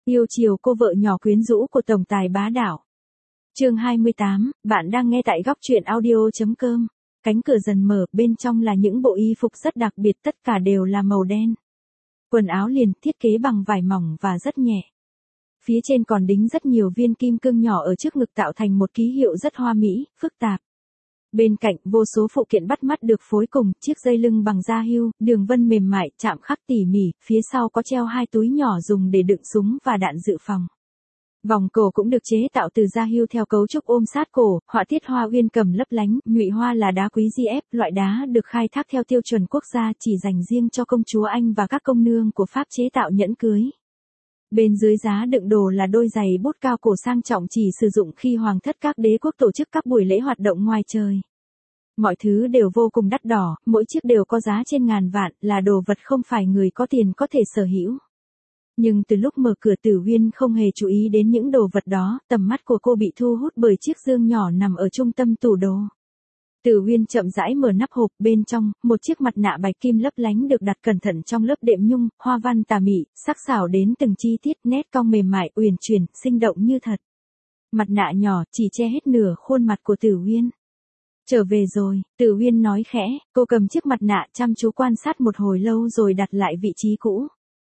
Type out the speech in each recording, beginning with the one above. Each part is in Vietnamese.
Yêu chiều cô vợ nhỏ quyến rũ của tổng tài bá đạo. Chương 28, bạn đang nghe tại góc truyện audio.com. Cánh cửa dần mở, bên trong là những bộ y phục rất đặc biệt, tất cả đều là màu đen. Quần áo liền thiết kế bằng vải mỏng và rất nhẹ. Phía trên còn đính rất nhiều viên kim cương nhỏ ở trước ngực tạo thành một ký hiệu rất hoa mỹ, phức tạp. Bên cạnh, vô số phụ kiện bắt mắt được phối cùng, chiếc dây lưng bằng da hươu, đường vân mềm mại, chạm khắc tỉ mỉ, phía sau có treo 2 túi nhỏ dùng để đựng súng và đạn dự phòng. Vòng cổ cũng được chế tạo từ da hươu theo cấu trúc ôm sát cổ, họa tiết hoa uyên cầm lấp lánh, nhụy hoa là đá quý GF, loại đá được khai thác theo tiêu chuẩn quốc gia chỉ dành riêng cho công chúa Anh và các công nương của Pháp chế tạo nhẫn cưới. Bên dưới giá đựng đồ là đôi giày bốt cao cổ sang trọng chỉ sử dụng khi hoàng thất các đế quốc tổ chức các buổi lễ hoạt động ngoài trời. Mọi thứ đều vô cùng đắt đỏ, mỗi chiếc đều có giá trên ngàn vạn, là đồ vật không phải người có tiền có thể sở hữu. Nhưng từ lúc mở cửa Tử Uyên không hề chú ý đến những đồ vật đó, tầm mắt của cô bị thu hút bởi chiếc dương nhỏ nằm ở trung tâm tủ đồ. Tử Uyên chậm rãi mở nắp hộp, bên trong, một chiếc mặt nạ bạch kim lấp lánh được đặt cẩn thận trong lớp đệm nhung, hoa văn tà mị, sắc sảo đến từng chi tiết, nét cong mềm mại, uyển chuyển, sinh động như thật. Mặt nạ nhỏ chỉ che hết nửa khuôn mặt của Tử Uyên. Trở về rồi, Tử Uyên nói khẽ, cô cầm chiếc mặt nạ chăm chú quan sát một hồi lâu rồi đặt lại vị trí cũ.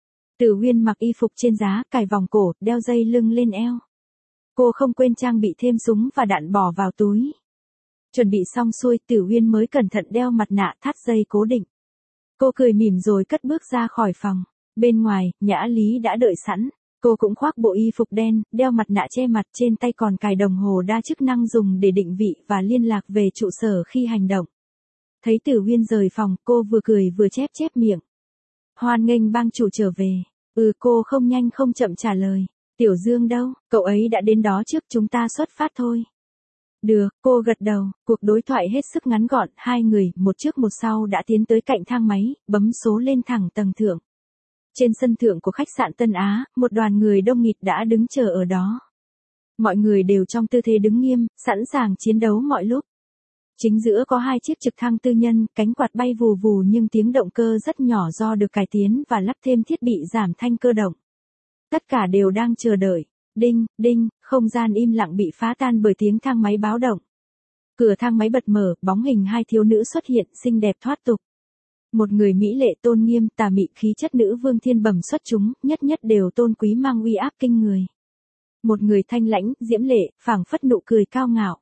Tử Uyên mặc y phục trên giá, cài vòng cổ, đeo dây lưng lên eo. Cô không quên trang bị thêm súng và đạn bỏ vào túi. Chuẩn bị xong xuôi, Tử Uyên mới cẩn thận đeo mặt nạ, thắt dây cố định. Cô cười mỉm rồi cất bước ra khỏi phòng. Bên ngoài, Nhã Lý đã đợi sẵn. Cô cũng khoác bộ y phục đen, đeo mặt nạ che mặt, trên tay còn cài đồng hồ đa chức năng dùng để định vị và liên lạc về trụ sở khi hành động. Thấy Tử Uyên rời phòng, cô vừa cười vừa chép miệng. Hoan nghênh bang chủ trở về. Cô không nhanh không chậm trả lời. Tiểu Dương đâu, cậu ấy đã đến đó trước, chúng ta xuất phát thôi. Được, cô gật đầu, cuộc đối thoại hết sức ngắn gọn, hai người, một trước một sau đã tiến tới cạnh thang máy, bấm số lên thẳng tầng thượng. Trên sân thượng của khách sạn Tân Á, một đoàn người đông nghịt đã đứng chờ ở đó. Mọi người đều trong tư thế đứng nghiêm, sẵn sàng chiến đấu mọi lúc. Chính giữa có 2 chiếc trực thăng tư nhân, cánh quạt bay vù vù nhưng tiếng động cơ rất nhỏ do được cải tiến và lắp thêm thiết bị giảm thanh cơ động. Tất cả đều đang chờ đợi. Đinh, đinh, không gian im lặng bị phá tan bởi tiếng thang máy báo động. Cửa thang máy bật mở, bóng hình 2 thiếu nữ xuất hiện, xinh đẹp thoát tục. Một người mỹ lệ tôn nghiêm, tà mị khí chất nữ vương thiên bẩm xuất chúng, nhất nhất đều tôn quý mang uy áp kinh người. Một người thanh lãnh, diễm lệ, phảng phất nụ cười cao ngạo.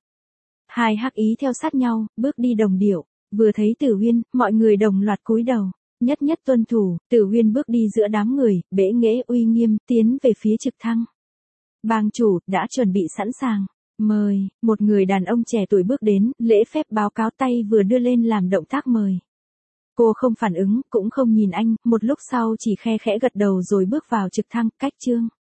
2 hắc ý theo sát nhau, bước đi đồng điệu. Vừa thấy Tử Uyên, mọi người đồng loạt cúi đầu. Nhất nhất tuân thủ, Tử Uyên bước đi giữa đám người, bẽ nghễ uy nghiêm, tiến về phía trực thăng. Bang chủ, đã chuẩn bị sẵn sàng. Mời, một người đàn ông trẻ tuổi bước đến, lễ phép báo cáo tay vừa đưa lên làm động tác mời. Cô không phản ứng, cũng không nhìn anh, một lúc sau chỉ khe khẽ gật đầu rồi bước vào trực thăng, cách chương.